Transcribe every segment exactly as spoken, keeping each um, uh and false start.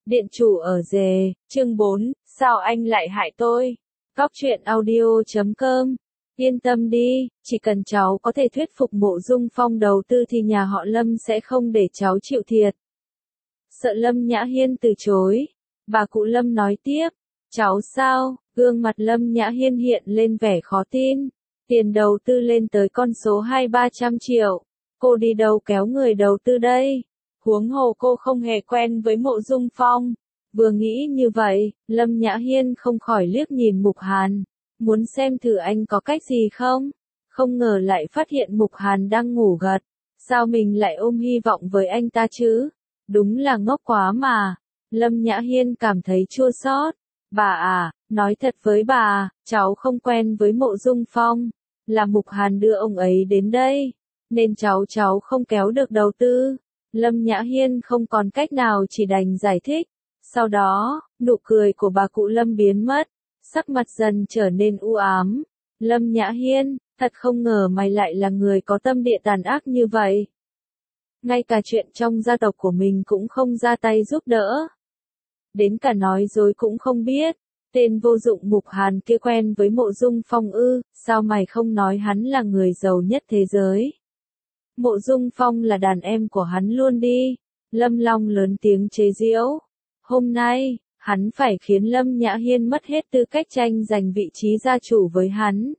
Điện chủ ở rề, chương bốn, sao anh lại hại tôi? Góc truyện audio chấm com. Yên tâm đi, chỉ cần cháu có thể thuyết phục Mộ Dung Phong đầu tư thì nhà họ Lâm sẽ không để cháu chịu thiệt. Sợ Lâm Nhã Hiên từ chối. Bà cụ Lâm nói tiếp, cháu sao? Gương mặt Lâm Nhã Hiên hiện lên vẻ khó tin. Tiền đầu tư lên tới con số hai ba trăm triệu. Cô đi đâu kéo người đầu tư đây? Huống hồ cô không hề quen với Mộ Dung Phong. Vừa nghĩ như vậy, Lâm Nhã Hiên không khỏi liếc nhìn Mục Hàn. Muốn xem thử anh có cách gì không? Không ngờ lại phát hiện Mục Hàn đang ngủ gật. Sao mình lại ôm hy vọng với anh ta chứ? Đúng là ngốc quá mà. Lâm Nhã Hiên cảm thấy chua xót. Bà à, nói thật với bà, cháu không quen với Mộ Dung Phong. Là Mục Hàn đưa ông ấy đến đây. Nên cháu cháu không kéo được đầu tư. Lâm Nhã Hiên không còn cách nào chỉ đành giải thích. Sau đó, nụ cười của bà cụ Lâm biến mất. Sắc mặt dần trở nên u ám. Lâm Nhã Hiên, thật không ngờ mày lại là người có tâm địa tàn ác như vậy. Ngay cả chuyện trong gia tộc của mình cũng không ra tay giúp đỡ. Đến cả nói dối cũng không biết. Tên vô dụng Mục Hàn kia quen với Mộ Dung Phong ư, sao mày không nói hắn là người giàu nhất thế giới? Mộ Dung Phong là đàn em của hắn luôn đi. Lâm Long lớn tiếng chế giễu. Hôm nay, hắn phải khiến Lâm Nhã Hiên mất hết tư cách tranh giành vị trí gia chủ với hắn.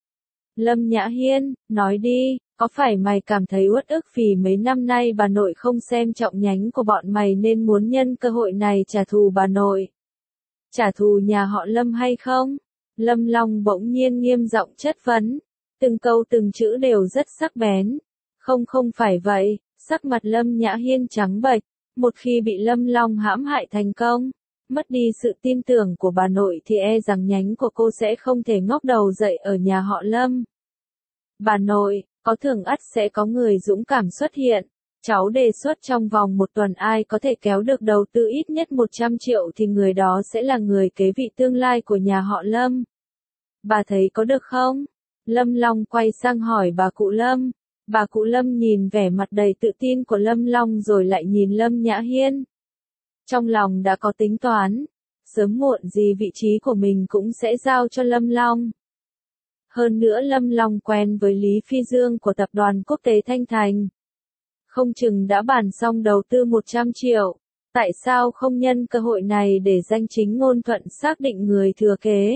Lâm Nhã Hiên, nói đi, có phải mày cảm thấy uất ức vì mấy năm nay bà nội không xem trọng nhánh của bọn mày nên muốn nhân cơ hội này trả thù bà nội? Trả thù nhà họ Lâm hay không? Lâm Long bỗng nhiên nghiêm giọng chất vấn. Từng câu từng chữ đều rất sắc bén. Không không phải vậy, sắc mặt Lâm Nhã Hiên trắng bệch. Một khi bị Lâm Long hãm hại thành công, mất đi sự tin tưởng của bà nội thì e rằng nhánh của cô sẽ không thể ngóc đầu dậy ở nhà họ Lâm. Bà nội, có thưởng ắt sẽ có người dũng cảm xuất hiện. Cháu đề xuất trong vòng một tuần ai có thể kéo được đầu tư ít nhất một trăm triệu thì người đó sẽ là người kế vị tương lai của nhà họ Lâm. Bà thấy có được không? Lâm Long quay sang hỏi bà cụ Lâm. Bà cụ Lâm nhìn vẻ mặt đầy tự tin của Lâm Long rồi lại nhìn Lâm Nhã Hiên. Trong lòng đã có tính toán. Sớm muộn gì vị trí của mình cũng sẽ giao cho Lâm Long. Hơn nữa Lâm Long quen với Lý Phi Dương của tập đoàn quốc tế Thanh Thành. Không chừng đã bàn xong đầu tư một trăm triệu. Tại sao không nhân cơ hội này để danh chính ngôn thuận xác định người thừa kế?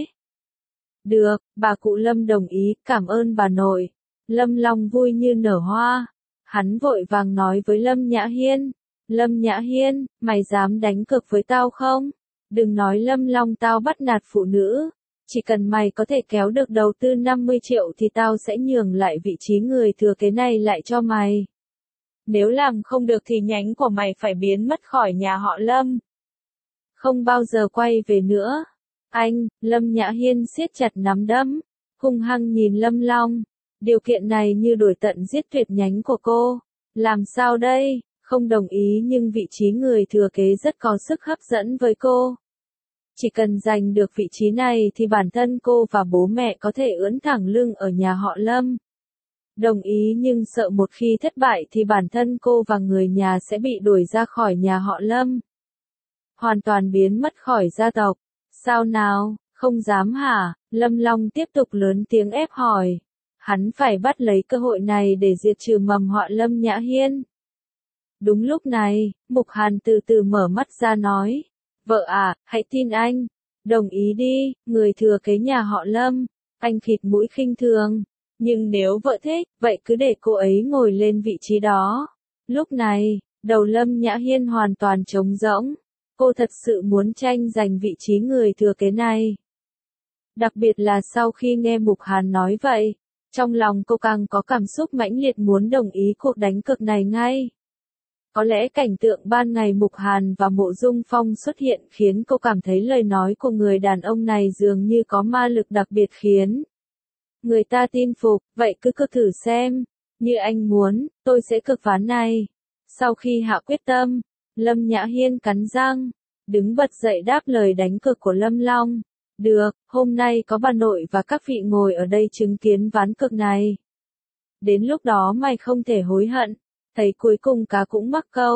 Được, bà cụ Lâm đồng ý, cảm ơn bà nội. Lâm Long vui như nở hoa. Hắn vội vàng nói với Lâm Nhã Hiên. Lâm Nhã Hiên, mày dám đánh cược với tao không? Đừng nói Lâm Long tao bắt nạt phụ nữ. Chỉ cần mày có thể kéo được đầu tư năm mươi triệu thì tao sẽ nhường lại vị trí người thừa kế này lại cho mày. Nếu làm không được thì nhánh của mày phải biến mất khỏi nhà họ Lâm. Không bao giờ quay về nữa. Anh, Lâm Nhã Hiên siết chặt nắm đấm. Hung hăng nhìn Lâm Long. Điều kiện này như đuổi tận giết tuyệt nhánh của cô. Làm sao đây? Không đồng ý nhưng vị trí người thừa kế rất có sức hấp dẫn với cô. Chỉ cần giành được vị trí này thì bản thân cô và bố mẹ có thể ưỡn thẳng lưng ở nhà họ Lâm. Đồng ý nhưng sợ một khi thất bại thì bản thân cô và người nhà sẽ bị đuổi ra khỏi nhà họ Lâm. Hoàn toàn biến mất khỏi gia tộc. Sao nào, không dám hả? Lâm Long tiếp tục lớn tiếng ép hỏi. Hắn phải bắt lấy cơ hội này để diệt trừ mầm họa Lâm Nhã Hiên. Đúng lúc này, Mục Hàn từ từ mở mắt ra nói. Vợ à, hãy tin anh. Đồng ý đi, người thừa kế nhà họ Lâm. Anh khịt mũi khinh thường. Nhưng nếu vợ thích, vậy cứ để cô ấy ngồi lên vị trí đó. Lúc này, đầu Lâm Nhã Hiên hoàn toàn trống rỗng. Cô thật sự muốn tranh giành vị trí người thừa kế này. Đặc biệt là sau khi nghe Mục Hàn nói vậy. Trong lòng cô càng có cảm xúc mãnh liệt muốn đồng ý cuộc đánh cược này ngay. Có lẽ cảnh tượng ban ngày Mục Hàn và Mộ Dung Phong xuất hiện khiến cô cảm thấy lời nói của người đàn ông này dường như có ma lực đặc biệt khiến người ta tin phục, vậy cứ cược thử xem. Như anh muốn, tôi sẽ cược ván này. Sau khi hạ quyết tâm, Lâm Nhã Hiên cắn răng, đứng bật dậy đáp lời đánh cược của Lâm Long. Được, hôm nay có bà nội và các vị ngồi ở đây chứng kiến ván cược này. Đến lúc đó mày không thể hối hận. Thấy cuối cùng cá cũng mắc câu.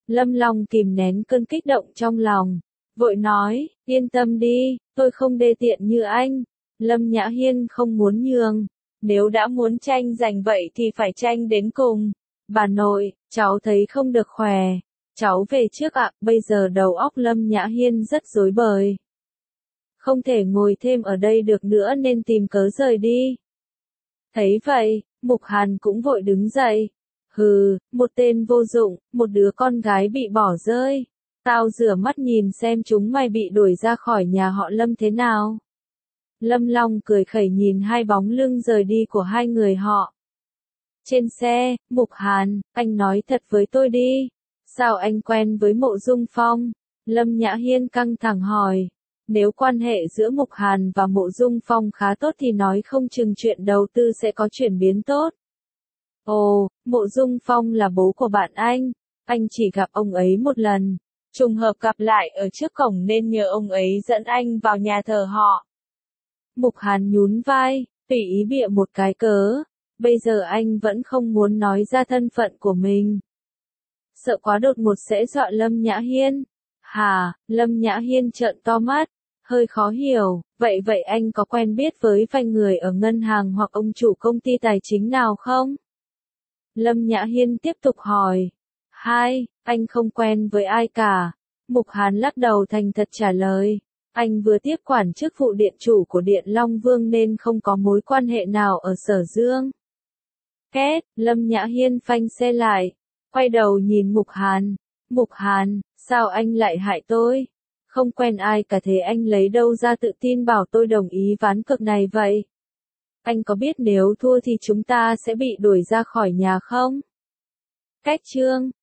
Lâm Long kìm nén cơn kích động trong lòng, vội nói, yên tâm đi, tôi không đê tiện như anh. Lâm Nhã Hiên không muốn nhường, nếu đã muốn tranh giành vậy thì phải tranh đến cùng. Bà nội, cháu thấy không được khỏe, cháu về trước ạ, bây giờ đầu óc Lâm Nhã Hiên rất rối bời. Không thể ngồi thêm ở đây được nữa nên tìm cớ rời đi. Thấy vậy, Mục Hàn cũng vội đứng dậy. Hừ, một tên vô dụng, một đứa con gái bị bỏ rơi. Tao rửa mắt nhìn xem chúng mày bị đuổi ra khỏi nhà họ Lâm thế nào. Lâm Long cười khẩy nhìn hai bóng lưng rời đi của hai người họ. Trên xe, Mục Hàn, anh nói thật với tôi đi. Sao anh quen với Mộ Dung Phong? Lâm Nhã Hiên căng thẳng hỏi. Nếu quan hệ giữa Mục Hàn và Mộ Dung Phong khá tốt thì nói không chừng chuyện đầu tư sẽ có chuyển biến tốt. Ồ, Mộ Dung Phong là bố của bạn anh. Anh chỉ gặp ông ấy một lần. Trùng hợp gặp lại ở trước cổng nên nhờ ông ấy dẫn anh vào nhà thờ họ. Mục Hàn nhún vai, tùy ý bịa một cái cớ. Bây giờ anh vẫn không muốn nói ra thân phận của mình. Sợ quá đột ngột sẽ dọa Lâm Nhã Hiên. Hà, Lâm Nhã Hiên trợn to mắt, hơi khó hiểu, vậy vậy anh có quen biết với vài người ở ngân hàng hoặc ông chủ công ty tài chính nào không? Lâm Nhã Hiên tiếp tục hỏi. Hai, anh không quen với ai cả. Mục Hàn lắc đầu thành thật trả lời. Anh vừa tiếp quản chức vụ điện chủ của Điện Long Vương nên không có mối quan hệ nào ở Sở Dương. Két, Lâm Nhã Hiên phanh xe lại, quay đầu nhìn Mục Hàn. Mục Hàn, sao anh lại hại tôi? Không quen ai cả thế anh lấy đâu ra tự tin bảo tôi đồng ý ván cược này vậy? Anh có biết nếu thua thì chúng ta sẽ bị đuổi ra khỏi nhà không? Cách chương